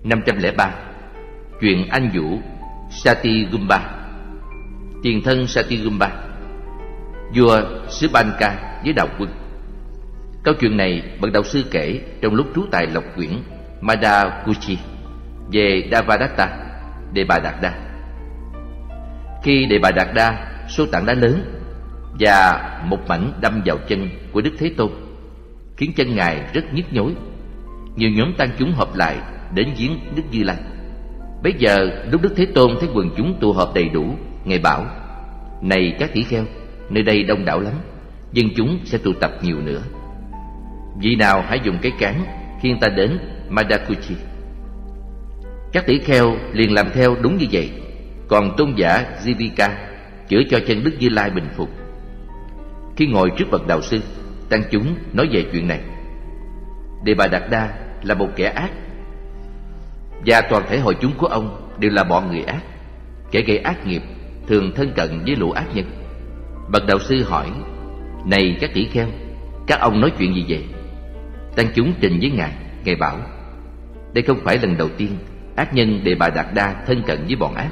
503. Chuyện anh vũ Satyagumba. Tiền thân Satyagumba, vua xứ Banka với đạo quân. Câu chuyện này bậc đạo sư kể trong lúc trú tại Lộc Quyển Madakuchi về Devadatta, Đề Bà Đạt Đa. Khi Đề Bà Đạt Đa số tảng đá lớn và một mảnh đâm vào chân của Đức Thế Tôn, khiến chân Ngài rất nhức nhối. Nhiều nhóm tăng chúng họp lại đến viếng Đức Như Lai. Bấy giờ lúc Đức Thế Tôn thấy quần chúng tụ họp đầy đủ, Ngài bảo: này các tỷ kheo, nơi đây đông đảo lắm, dân chúng sẽ tụ tập nhiều nữa. Vị nào hãy dùng cái cán khiêng ta đến Madakuchi. Các tỷ kheo liền làm theo đúng như vậy. Còn tôn giả Jivika chữa cho chân Đức Như Lai bình phục. Khi ngồi trước bậc đạo sư, tăng chúng nói về chuyện này. Đề Bà Đạt Đa là một kẻ ác, và toàn thể hội chúng của ông đều là bọn người ác, kẻ gây ác nghiệp, thường thân cận với lũ ác nhân. Bậc đạo sư hỏi: này các tỷ kheo, các ông nói chuyện gì vậy? Tăng chúng trình với Ngài. Ngài bảo: đây không phải lần đầu tiên ác nhân Đề Bà Đạt Đa thân cận với bọn ác,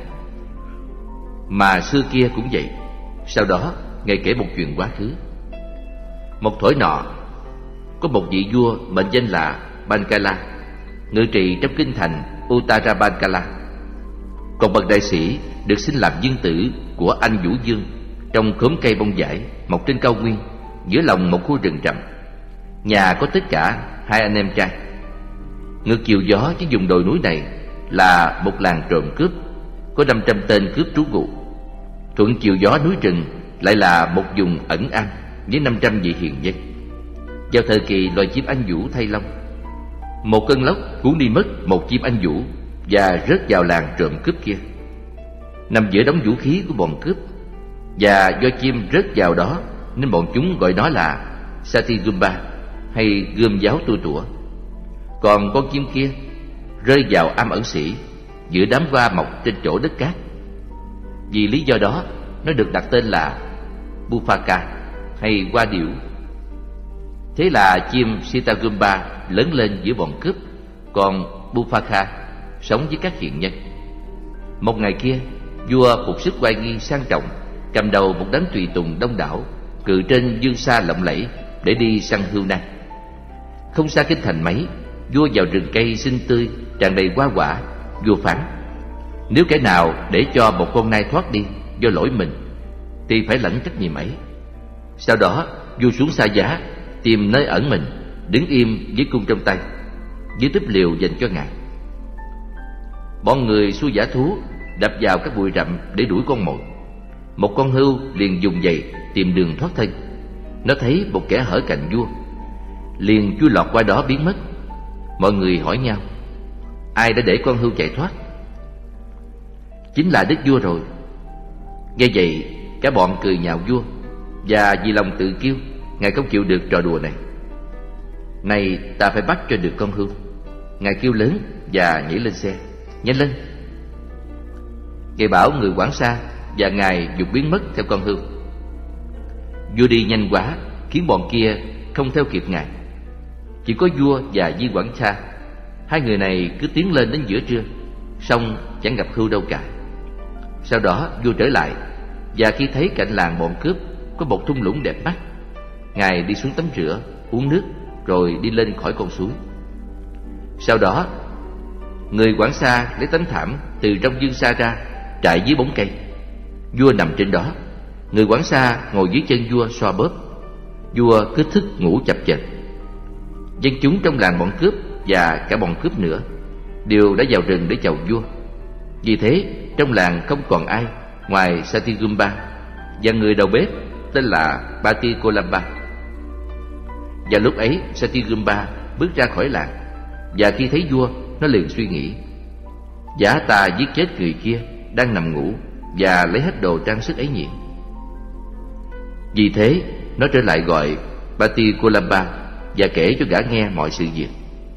mà xưa kia cũng vậy. Sau đó Ngài kể một chuyện quá khứ. Một thổi nọ, có một vị vua mệnh danh là Bankala, ngự trị trong kinh thành Uttara Bankala. Còn bậc đại sĩ được sinh làm dương tử của anh Vũ Dương trong khóm cây bông vải mọc trên cao nguyên giữa lòng một khu rừng rậm. Nhà có tất cả 2 anh em trai. Ngược chiều gió với vùng đồi núi này là một làng trộm cướp, có 500 tên cướp trú ngụ. Thuận chiều gió núi rừng lại là một vùng ẩn am với 500 vị hiền dân. Vào thời kỳ loài chim anh vũ thay lông, một cơn lốc cuốn đi mất một chim anh vũ và rớt vào làng trộm cướp kia, nằm giữa đống vũ khí của bọn cướp. Và do chim rớt vào đó nên bọn chúng gọi nó là Satyagumba, hay gươm giáo tua tủa. Còn con chim kia rơi vào am ẩn sĩ giữa đám hoa mọc trên chỗ đất cát. Vì lý do đó nó được đặt tên là Bufaka, hay hoa điểu. Thế là chim Satyagumba lớn lên giữa bọn cướp, còn Bufaka sống với các hiền nhân. Một ngày kia, vua phục sức oai nghi sang trọng, cầm đầu một đám tùy tùng đông đảo, cự trên dương xa lộng lẫy để đi săn hươu nai. Không xa kinh thành mấy, vua vào rừng cây xinh tươi tràn đầy hoa quả. Vua phán: nếu kẻ nào để cho một con nai thoát đi do lỗi mình thì phải lãnh trách nhiệm ấy. Sau đó vua xuống xa giá, tìm nơi ẩn mình, đứng im với cung trong tay, dưới túp liều dành cho Ngài. Bọn người xua dã thú đập vào các bụi rậm để đuổi con mồi. Một con hươu liền dùng giày tìm đường thoát thân. Nó thấy một kẻ hở cạnh vua, liền chui lọt qua đó biến mất. Mọi người hỏi nhau: ai đã để con hươu chạy thoát? Chính là đức vua rồi. Nghe vậy, cả bọn cười nhạo vua, và vì lòng tự kiêu, Ngài không chịu được trò đùa này. Này, ta phải bắt cho được con hươu. Ngài kêu lớn và nhảy lên xe. Nhanh lên! Ngài bảo người quản xa, và Ngài dục biến mất theo con hươu. Vua đi nhanh quá khiến bọn kia không theo kịp Ngài. Chỉ có vua và Di Quản Xa, hai người này cứ tiến lên đến giữa trưa, xong chẳng gặp hươu đâu cả. Sau đó vua trở lại, và khi thấy cạnh làng bọn cướp có một thung lũng đẹp mắt, Ngài đi xuống tắm rửa, uống nước, rồi đi lên khỏi con suối. Sau đó người quản xa lấy tấm thảm từ trong dương xa ra, trải dưới bóng cây. Vua nằm trên đó, người quản xa ngồi dưới chân vua xoa bóp. Vua cứ thức ngủ chập chờn. Dân chúng trong làng bọn cướp và cả bọn cướp nữa đều đã vào rừng để chầu vua. Vì thế trong làng không còn ai ngoài Satyagumba và người đầu bếp tên là Patikolamba. Và lúc ấy Satyagumba bước ra khỏi làng, và khi thấy vua, nó liền suy nghĩ: giả ta giết chết người kia đang nằm ngủ và lấy hết đồ trang sức ấy nhỉ. Vì thế nó trở lại gọi Patikolamba và kể cho gã nghe mọi sự việc.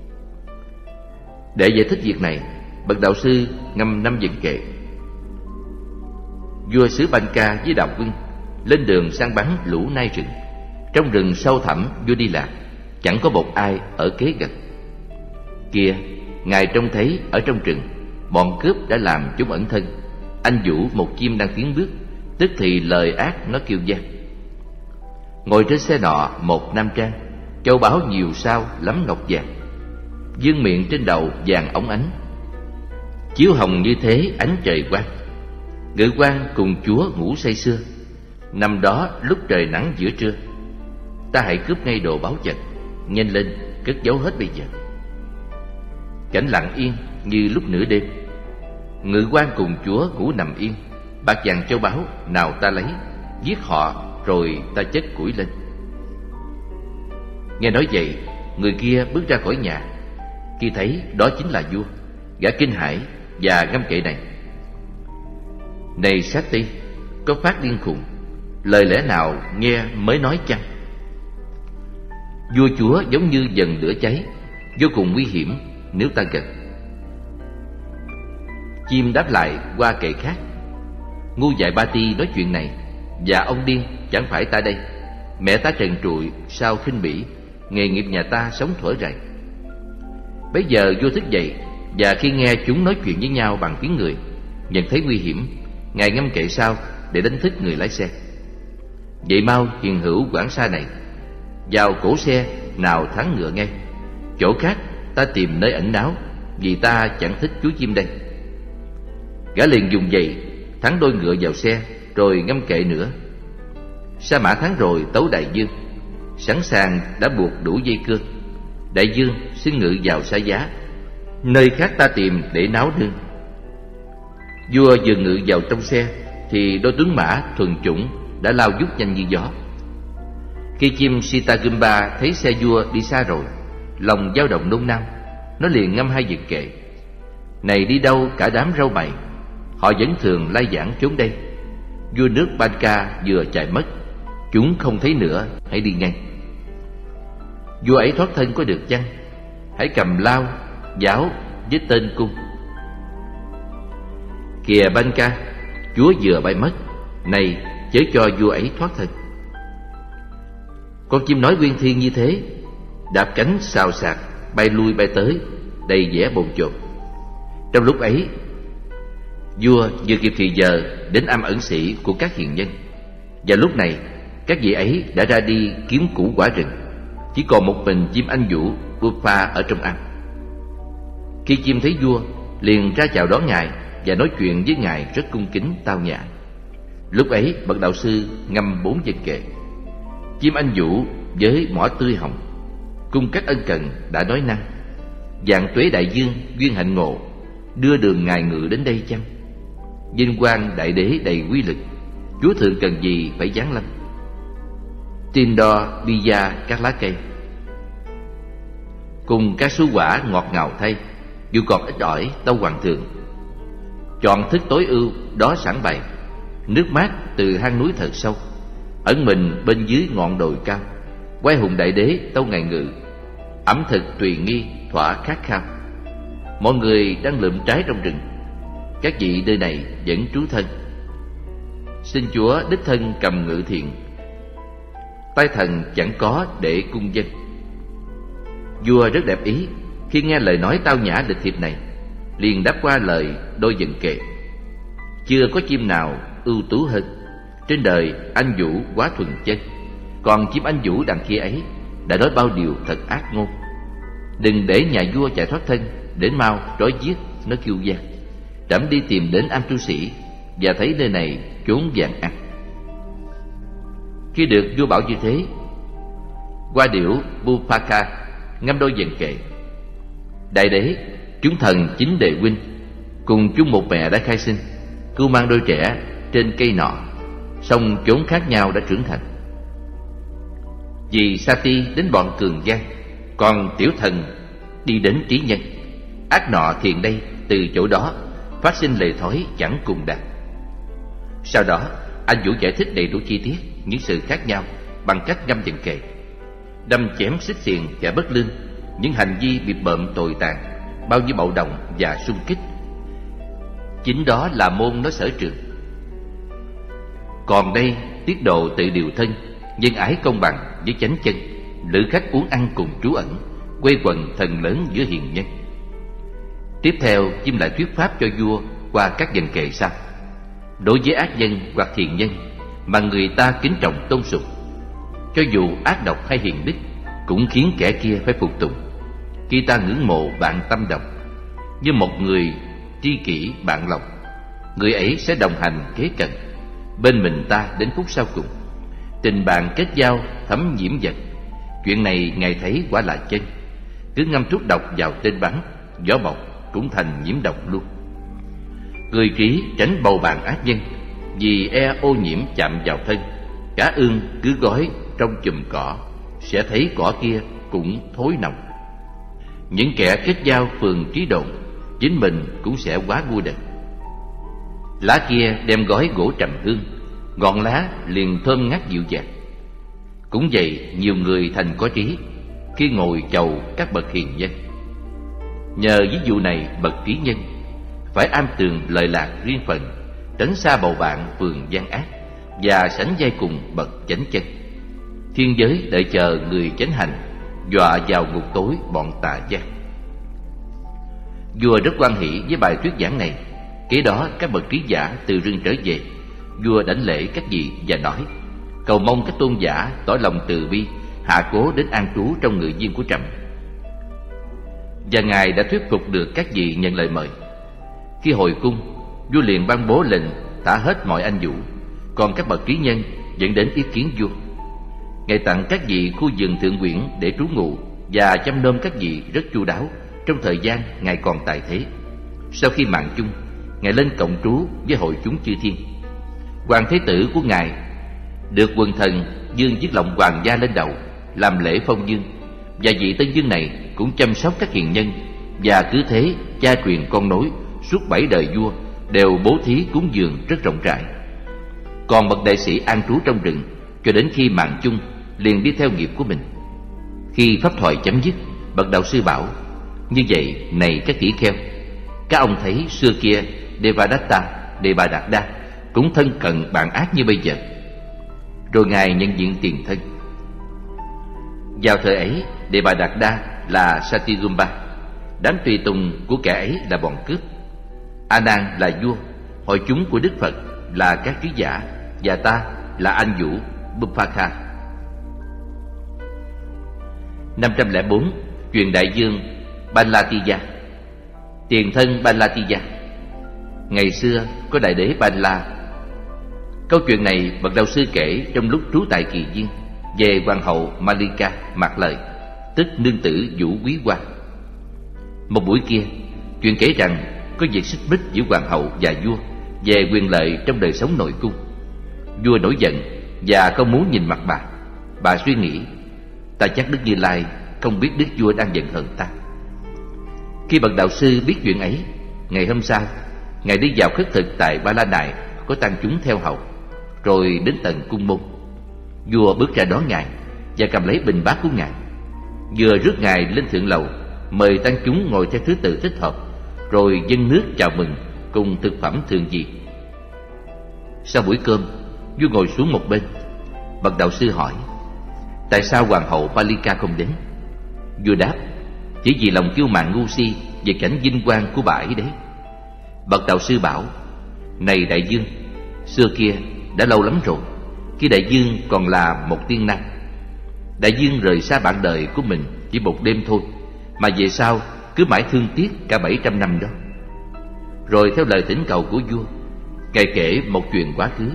Để giải thích việc này, bậc đạo sư ngâm 5 vần kệ. Vua xứ Banka với đạo quân lên đường săn bắn lũ nai rừng. Trong rừng sâu thẳm vua đi lạc, chẳng có một ai ở kế gần. Kia, Ngài trông thấy ở trong rừng, bọn cướp đã làm chúng ẩn thân. Anh Vũ một chim đang tiến bước, tức thì lời ác nó kêu vang. Ngồi trên xe nọ một nam trang, châu báu nhiều sao lắm ngọc vàng, vương miện trên đầu vàng óng ánh, chiếu hồng như thế ánh trời quang. Ngự quan cùng chúa ngủ say sưa, nằm đó lúc trời nắng giữa trưa. Ta hãy cướp ngay đồ báu vật, nhanh lên cất giấu hết bây giờ. Cảnh lặng yên như lúc nửa đêm. Ngự quan cùng chúa ngủ nằm yên. Bạc vàng châu báu nào ta lấy, giết họ rồi ta chết củi lên. Nghe nói vậy, người kia bước ra khỏi nhà. Khi thấy đó chính là vua, gã kinh hãi và ngâm kệ này: Này Sát Ti, có phát điên khùng, lời lẽ nào nghe mới nói chăng? Vua chúa giống như dần lửa cháy, vô cùng nguy hiểm nếu ta gần. Chim đáp lại qua kệ khác: Ngu dại Ba Ti nói chuyện này, và ông điên chẳng phải ta đây. Mẹ ta trần trụi sao khinh bỉ, nghề nghiệp nhà ta sống thổi rày. Bấy giờ vua thức dậy, và khi nghe chúng nói chuyện với nhau bằng tiếng người, nhận thấy nguy hiểm, ngài ngâm kệ sau để đánh thức người lái xe. Vậy mau hiền hữu quản xa này, vào cổ xe nào thắng ngựa ngay. Chỗ khác ta tìm nơi ẩn náu, vì ta chẳng thích chú chim đây. Gã liền dùng giày thắng đôi ngựa vào xe, rồi ngâm kệ nữa. Sa Mã thắng rồi tấu đại dương, sẵn sàng đã buộc đủ dây cương. Đại dương xin ngự vào Sa Giá, nơi khác ta tìm để náo nương. Vua vừa ngự vào trong xe thì đôi tướng mã thuần chủng đã lao vút nhanh như gió. Khi chim Sitagumba thấy xe vua đi xa rồi, lòng dao động nôn nao, nó liền ngâm hai vần kệ: Này đi đâu cả đám râu mày, họ vẫn thường lai vãng trốn đây. Vua nước Banca vừa chạy mất, chúng không thấy nữa, hãy đi ngay. Vua ấy thoát thân có được chăng? Hãy cầm lao, giáo với tên cung. Kìa Banca, chúa vừa bay mất, này chớ cho vua ấy thoát thân. Con chim nói uyên thiên như thế, đạp cánh xào xạc, bay lui bay tới, đầy vẻ bồn chồn. Trong lúc ấy, vua vừa kịp thì giờ đến am ẩn sĩ của các hiền nhân. Và lúc này các vị ấy đã ra đi kiếm củ quả rừng, chỉ còn một mình chim anh vũ Bupa ở trong am. Khi chim thấy vua, liền ra chào đón ngài và nói chuyện với ngài rất cung kính tao nhã. Lúc ấy bậc đạo sư ngâm 4 vần kệ. Chim anh vũ với mỏ tươi hồng, cung các ân cần đã nói năng. Vạn tuế đại dương duyên hạnh ngộ, đưa đường ngài ngự đến đây chăng? Vinh quang đại đế đầy quy lực, chúa thượng cần gì phải giáng lâm. Tin đo bi da các lá cây, cùng các số quả ngọt ngào thay, dù còn ít ỏi tâu hoàng thượng. Chọn thức tối ưu đó sẵn bày, nước mát từ hang núi thật sâu, ẩn mình bên dưới ngọn đồi cao. Quay hùng đại đế tâu ngày ngự, ẩm thực tùy nghi thỏa khát khao. Mọi người đang lượm trái trong rừng, các vị nơi này vẫn trú thân. Xin chúa đích thân cầm ngự thiện, tay thần chẳng có để cung dân. Vua rất đẹp ý khi nghe lời nói tao nhã lịch thiệp này, liền đáp qua lời đôi vần kệ: Chưa có chim nào ưu tú hơn, trên đời anh vũ quá thuần chân. Còn chim anh vũ đằng kia ấy đã nói bao điều thật ác ngôn. Đừng để nhà vua chạy thoát thân, đến mau trói giết, nó kêu vang. Trẫm đi tìm đến am tu sĩ, và thấy nơi này chốn vàng ăn. Khi được vua bảo như thế, qua điểu Bupaka ngâm đôi vần kệ: Đại đế, chúng thần chính đệ huynh, cùng chung một mẹ đã khai sinh, cưu mang đôi trẻ trên cây nọ, song chốn khác nhau đã trưởng thành. Vì Sati đến bọn cường gian, còn tiểu thần đi đến trí nhân. Ác nọ thiền đây từ chỗ đó phát sinh lề thói chẳng cùng đạt. Sau đó anh Vũ giải thích đầy đủ chi tiết những sự khác nhau bằng cách ngâm vần kệ, đâm chém xích xiềng và bất lương, những hành vi bịp bợm tồi tàn, bao nhiêu bạo động và xung kích. Chính đó là môn nó sở trường. Còn đây tiết độ tự điều thân, nhân ái công bằng với chánh chân, lữ khách uống ăn cùng trú ẩn, quây quần thần lớn giữa hiền nhân. Tiếp theo, chim lại thuyết pháp cho vua qua các dần kệ sau. Đối với ác nhân hoặc thiện nhân mà người ta kính trọng tôn sùng, cho dù ác độc hay hiền đức, cũng khiến kẻ kia phải phục tùng. Khi ta ngưỡng mộ bạn tâm đồng như một người tri kỷ bạn lòng, người ấy sẽ đồng hành kế cận bên mình ta đến phút sau cùng. Tình bạn kết giao thấm nhiễm dần. Chuyện này Ngài thấy quả là chân. Cứ ngâm thuốc độc vào tên bắn, gió bọc cũng thành nhiễm độc luôn. Người trí tránh bầu bạn ác nhân, vì e ô nhiễm chạm vào thân. Cá ương cứ gói trong chùm cỏ, sẽ thấy cỏ kia cũng thối nồng. Những kẻ kết giao phường trí độn, chính mình cũng sẽ quá ngu đần. Lá kia đem gói gỗ trầm hương, ngọn lá liền thơm ngát dịu dàng. Cũng vậy, nhiều người thành có trí khi ngồi chầu các bậc hiền nhân. Nhờ ví dụ này, bậc trí nhân phải am tường lợi lạc riêng phần, tránh xa bầu bạn phường gian ác, và sánh vai cùng bậc chánh chân. Thiên giới đợi chờ người chánh hành, dọa vào ngục tối bọn tà gian. Vua rất hoan hỷ với bài thuyết giảng này. Kế đó các bậc trí giả từ rừng trở về. Vua đảnh lễ các vị và nói: cầu mong các tôn giả tỏ lòng từ bi, hạ cố đến an trú trong ngự viên của trẫm. Và Ngài đã thuyết phục được các vị nhận lời mời. Khi hồi cung, vua liền ban bố lệnh thả hết mọi anh vũ, còn các bậc trí nhân dẫn đến ý kiến vua. Ngài tặng các vị khu vườn thượng quyển để trú ngụ và chăm nom các vị rất chu đáo trong thời gian Ngài còn tại thế. Sau khi mạng chung, Ngài lên cộng trú với hội chúng chư thiên. Hoàng thế tử của Ngài được quần thần dương chiếc lọng hoàng gia lên đầu làm lễ phong dương, và vị tân dương này cũng chăm sóc các hiền nhân, và cứ thế cha truyền con nối suốt 7 đời vua đều bố thí cúng dường rất rộng rãi. Còn bậc đại sĩ an trú trong rừng cho đến khi mạng chung liền đi theo nghiệp của mình. Khi pháp thoại chấm dứt, bậc đạo sư bảo: như vậy này các tỷ kheo, các ông thấy xưa kia Devadatta, Devadatta cũng thân cận bạn ác như bây giờ. Rồi Ngài nhận diện tiền thân. Vào thời ấy, Devadatta là Satyagumba, đám tùy tùng của kẻ ấy là bọn cướp. A Nan là vua, hội chúng của Đức Phật là các trí giả, và ta là anh vũ Buphaka. 504. Truyền đại dương Balatija. Tiền thân Balatija. Ngày xưa có đại đế Bala. Câu chuyện này bậc đạo sư kể trong lúc trú tại Kỳ Viên về hoàng hậu Malika Mạc Lợi, tức nương tử Vũ Quý Hoa. Một buổi kia, chuyện kể rằng có việc xích mích giữa hoàng hậu và vua về quyền lợi trong đời sống nội cung. Vua nổi giận và không muốn nhìn mặt bà. Bà suy nghĩ: ta chắc Đức Như Lai không biết đức vua đang giận hờn ta. Khi bậc đạo sư biết chuyện ấy, ngày hôm sau Ngài đi vào khất thực tại Ba La Nại có tăng chúng theo hầu, rồi đến tận cung môn. Vua bước ra đón Ngài và cầm lấy bình bát của Ngài. Vừa rước Ngài lên thượng lầu, mời tăng chúng ngồi theo thứ tự thích hợp, rồi dâng nước chào mừng cùng thực phẩm thường gì. Sau buổi cơm, vua ngồi xuống một bên. Bậc đạo sư hỏi: tại sao hoàng hậu Palika không đến? Vua đáp: chỉ vì lòng kiêu mạn ngu si về cảnh vinh quang của bà ấy đấy. Bậc đạo sư bảo: này đại dương, xưa kia đã lâu lắm rồi, khi đại dương còn là một tiên năng. Đại dương rời xa bạn đời của mình chỉ một đêm thôi, mà về sau cứ mãi thương tiếc cả 700 năm đó. Rồi theo lời thỉnh cầu của vua, Ngài kể một chuyện quá khứ.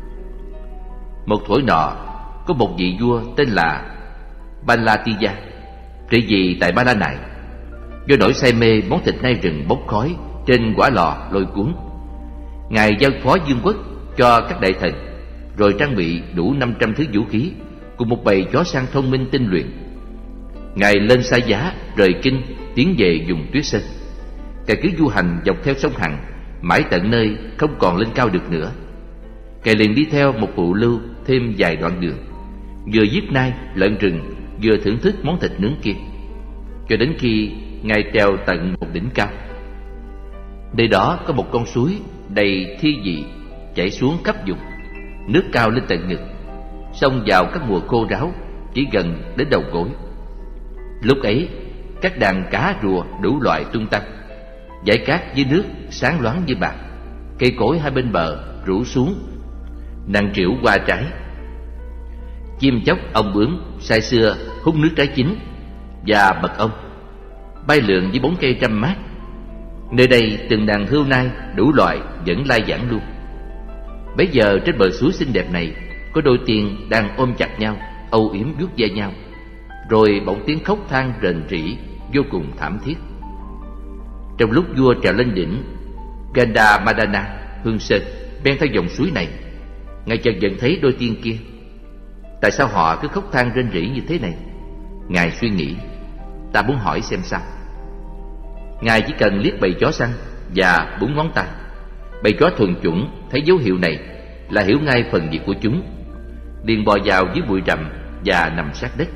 Một thuở nọ, có một vị vua tên là Balatija trị vì tại Ba La Nại. Do nỗi say mê món thịt nai rừng bốc khói trên quả lò lôi cuốn, Ngài giao phó vương quốc cho các đại thần, rồi trang bị đủ 500 thứ vũ khí cùng một bầy chó săn thông minh tinh luyện. Ngài lên xa giá rời kinh tiến về vùng tuyết sơn. Ngài cứ du hành dọc theo sông Hằng mãi tận nơi không còn lên cao được nữa. Ngài liền đi theo một phụ lưu thêm vài đoạn đường, vừa giết nai lợn rừng, vừa thưởng thức món thịt nướng kia, cho đến khi Ngài trèo tận một đỉnh cao. Nơi đó có một con suối đầy thi vị chảy xuống khắp vùng, nước cao lên tận ngực, xông vào các mùa khô ráo chỉ gần đến đầu gối. Lúc ấy các đàn cá rùa đủ loại tung tăng, Dải cát dưới nước sáng loáng như bạc, cây cối hai bên bờ rủ xuống, nặng trĩu qua trái. Chim chóc ong bướm say sưa hút nước trái chín và mật ong bay lượn dưới bóng cây râm mát. Nơi đây từng đàn hươu nai đủ loại vẫn lai vãng luôn. Bấy giờ trên bờ suối xinh đẹp này có đôi tiên đang ôm chặt nhau, âu yếm vuốt ve nhau. Rồi bỗng tiếng khóc than rền rĩ vô cùng thảm thiết. Trong lúc vua trèo lên đỉnh Gandhamadana Hương Sơn men theo dòng suối này, ngài chợt nhận thấy đôi tiên kia. Tại sao họ cứ khóc than rên rỉ như thế này? Ngài suy nghĩ, ta muốn hỏi xem sao. Ngài chỉ cần liếc bầy chó săn và búng ngón tay. Bầy chó thuần chủng thấy dấu hiệu này là hiểu ngay phần việc của chúng, liền bò vào dưới bụi rậm và nằm sát đất.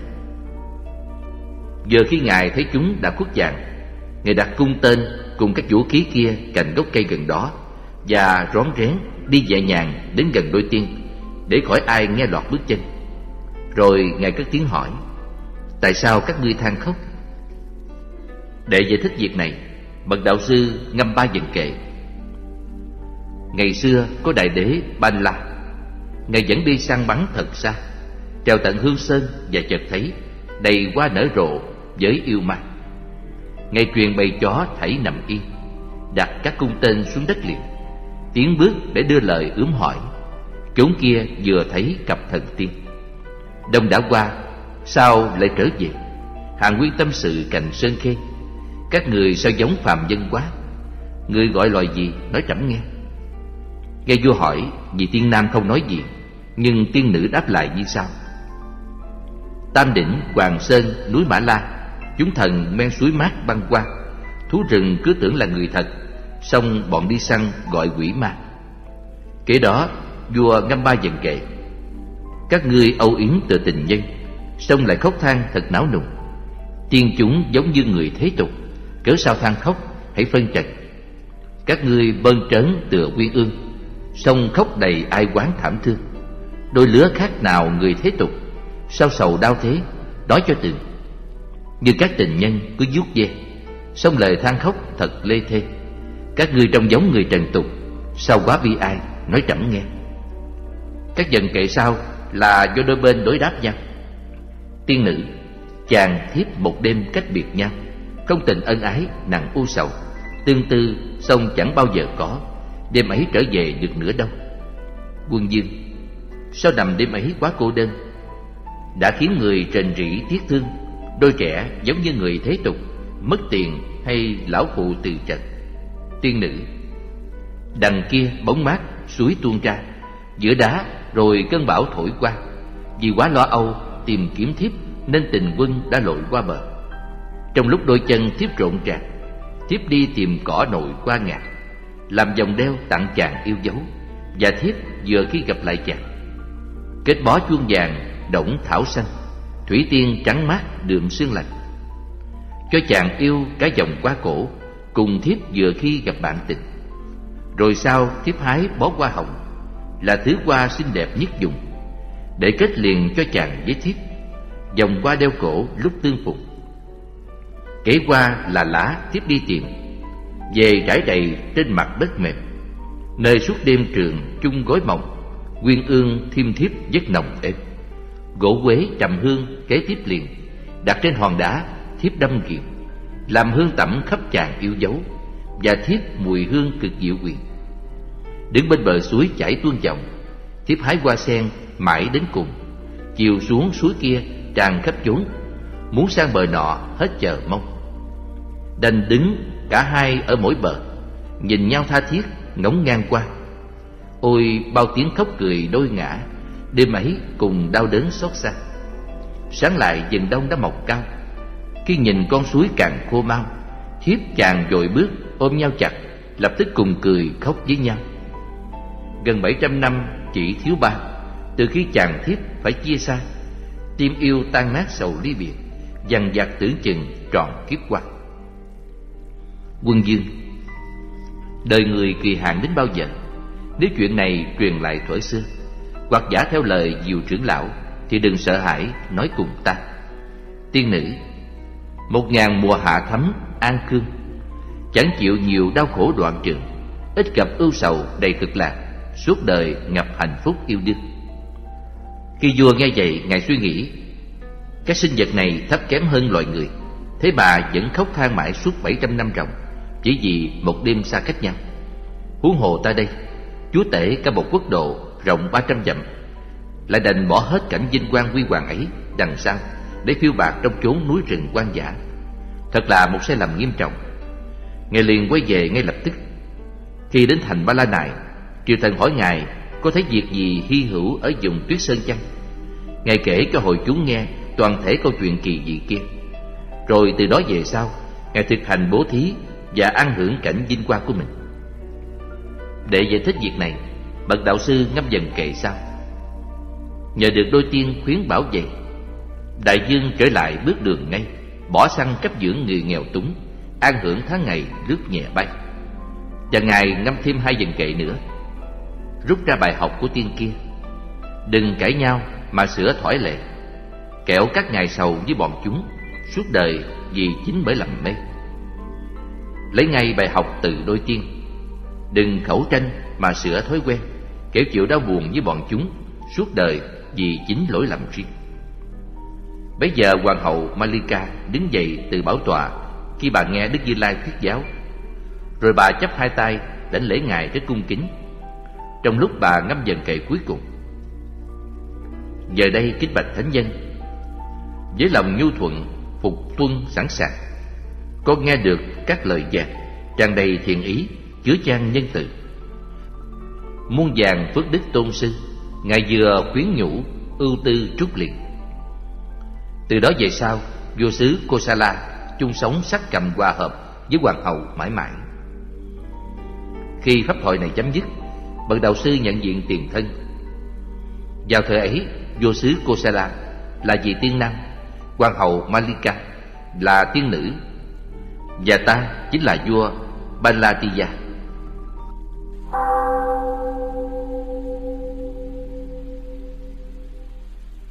Giờ khi ngài thấy chúng đã khuất dạng, ngài đặt cung tên cùng các vũ khí kia cạnh gốc cây gần đó và rón rén đi nhẹ nhàng đến gần đôi tiên để khỏi ai nghe lọt bước chân. Rồi ngài cất tiếng hỏi, tại sao các ngươi than khóc? Để giải thích việc này, bậc đạo sư ngâm ba dần kệ. Ngày xưa có đại đế Ban La, ngài dẫn đi săn bắn thật xa, trèo tận Hương Sơn và chợt thấy đầy hoa nở rộ với yêu ma. Ngài truyền bầy chó thảy nằm yên, đặt các cung tên xuống đất liền, tiến bước để đưa lời ướm hỏi. Chốn kia vừa thấy cặp thần tiên. Đông đã qua, sao lại trở về? Hàn Nguyên tâm sự cành sơn khê, các người sao giống phàm dân quá? Người gọi loài gì, nói trẫm nghe. Nghe vua hỏi, vì tiên nam không nói gì, nhưng tiên nữ đáp lại như sau: Tam đỉnh, Hoàng Sơn, núi Mã La, chúng thần men suối mát băng qua. Thú rừng cứ tưởng là người thật, xong bọn đi săn gọi quỷ ma. Kế đó vua ngâm ba dần kệ. Các ngươi âu yếm từ tình nhân, xong lại khóc than thật não nùng. Tiên chúng giống như người thế tục, cớ sao than khóc, hãy phân trần. Các ngươi bơn trớn tựa Quyên Ương, xong khóc đầy ai oán thảm thương. Đôi lứa khác nào người thế tục, sao sầu đau thế, nói cho từng. Như các tình nhân cứ vuốt ve, xong lời than khóc thật lê thê. Các ngươi trông giống người trần tục, sao quá bi ai, nói trẫm nghe. Các dần kệ sau là do đôi bên đối đáp nhau. Tiên nữ, chàng thiếp một đêm cách biệt nhau, không tình ân ái nặng u sầu, tương tư xong chẳng bao giờ có, đêm ấy trở về được nửa đâu. Quân Dương, sao nằm đêm ấy quá cô đơn, đã khiến người rền rĩ tiếc thương. Đôi trẻ giống như người thế tục, mất tiền hay lão phụ từ trần. Tiên nữ, đằng kia bóng mát suối tuôn ra, giữa đá rồi cơn bão thổi qua. Vì quá lo âu tìm kiếm thiếp nên tình quân đã lội qua bờ. Trong lúc đôi chân thiếp rộn ràng, thiếp đi tìm cỏ nội qua ngàn, làm vòng đeo tặng chàng yêu dấu. Và thiếp vừa khi gặp lại chàng, kết bó chuông vàng đổng thảo xanh, thủy tiên trắng mát đượm sương lạnh. Cho chàng yêu cái vòng qua cổ, cùng thiếp vừa khi gặp bạn tình. Rồi sau thiếp hái bó hoa hồng, là thứ hoa xinh đẹp nhất dùng, để kết liền cho chàng với thiếp, vòng hoa đeo cổ lúc tương phùng. Kể qua là lá thiếp đi tìm, về trải đầy trên mặt đất mềm, nơi suốt đêm trường chung gối mộng. Quyên Ương thêm thiếp giấc nồng êm, gỗ quế trầm hương kế tiếp liền, đặt trên hòn đá thiếp đâm nghiền, làm hương tẩm khắp chàng yêu dấu. Và thiếp mùi hương cực dịu quyền. Đứng bên bờ suối chảy tuôn dòng, thiếp hái hoa sen mãi đến cùng. Chiều xuống suối kia tràn khắp chốn, muốn sang bờ nọ hết chờ mong. Đành đứng cả hai ở mỗi bờ, nhìn nhau tha thiết ngóng ngang qua. Ôi bao tiếng khóc cười đôi ngã, đêm ấy cùng đau đớn xót xa. Sáng lại rừng đông đã mọc cao, khi nhìn con suối càng khô mau, thiếp chàng vội bước ôm nhau chặt, lập tức cùng cười khóc với nhau. Gần 700 năm chỉ thiếu 3, từ khi chàng thiếp phải chia xa, tim yêu tan nát sầu ly biệt, dằn vặt tưởng chừng trọn kiếp qua. Quân Dương, đời người kỳ hạn đến bao giờ? Nếu chuyện này truyền lại thuở xưa, hoặc giả theo lời Diệu trưởng lão, thì đừng sợ hãi, nói cùng ta. Tiên nữ, 1000 mùa hạ thấm an cương, chẳng chịu nhiều đau khổ đoạn trường, ít gặp ưu sầu đầy cực lạc, suốt đời ngập hạnh phúc yêu đương. Khi vua nghe vậy, ngài suy nghĩ, các sinh vật này thấp kém hơn loài người, thế mà vẫn khóc than mãi suốt 700 năm ròng, chỉ vì một đêm xa cách nhau. Huống hồ ta đây, chúa tể cả một quốc độ rộng 300 dặm, lại đành bỏ hết cảnh vinh quang huy hoàng ấy đằng sau để phiêu bạt trong chốn núi rừng hoang dã. Thật là một sai lầm nghiêm trọng. Ngài liền quay về ngay lập tức. Khi đến thành Ba La Nại, triều thần hỏi ngài có thấy việc gì hy hữu ở vùng Tuyết Sơn chăng. Ngài kể cho hội chúng nghe toàn thể câu chuyện kỳ dị kia. Rồi từ đó về sau, ngài thực hành bố thí và ăn hưởng cảnh vinh quang của mình. Để giải thích việc này, bậc đạo sư ngâm dần kệ sau: nhờ được đôi tiên khuyến bảo vệ, đại dương trở lại bước đường ngay, bỏ xăng cấp dưỡng người nghèo túng, an hưởng tháng ngày lướt nhẹ bay. Và ngài ngâm thêm 2 dần kệ nữa, rút ra bài học của tiên kia: đừng cãi nhau mà sửa thỏi lệ, kẻo các ngài sầu với bọn chúng suốt đời vì chính bởi lầm mê. Lấy ngay bài học từ đôi tiên: đừng khẩu tranh mà sửa thói quen, kẻo chịu đau buồn với bọn chúng suốt đời vì chính lỗi lầm riêng. Bấy giờ hoàng hậu Malika đứng dậy từ bảo tọa khi bà nghe Đức Như Lai thuyết giáo, rồi bà chắp 2 tay đảnh lễ ngài rất cung kính. Trong lúc bà ngâm dần kệ cuối cùng: giờ đây kính bạch thánh nhân, với lòng nhu thuận phục tuân sẵn sàng, con nghe được các lời giảng tràn đầy thiện ý, chứa chan nhân từ. Muôn vàn phước đức tôn sư, ngài vừa khuyến nhủ ưu tư trút liền. Từ đó về sau, vua xứ Kosala chung sống sát cằm hòa hợp với hoàng hậu mãi mãi. Khi pháp thoại này chấm dứt, bậc đạo sư nhận diện tiền thân. Vào thời ấy, vua xứ Kosala là vị tiên nam, hoàng hậu Malika là tiên nữ, và ta chính là vua Balatiya.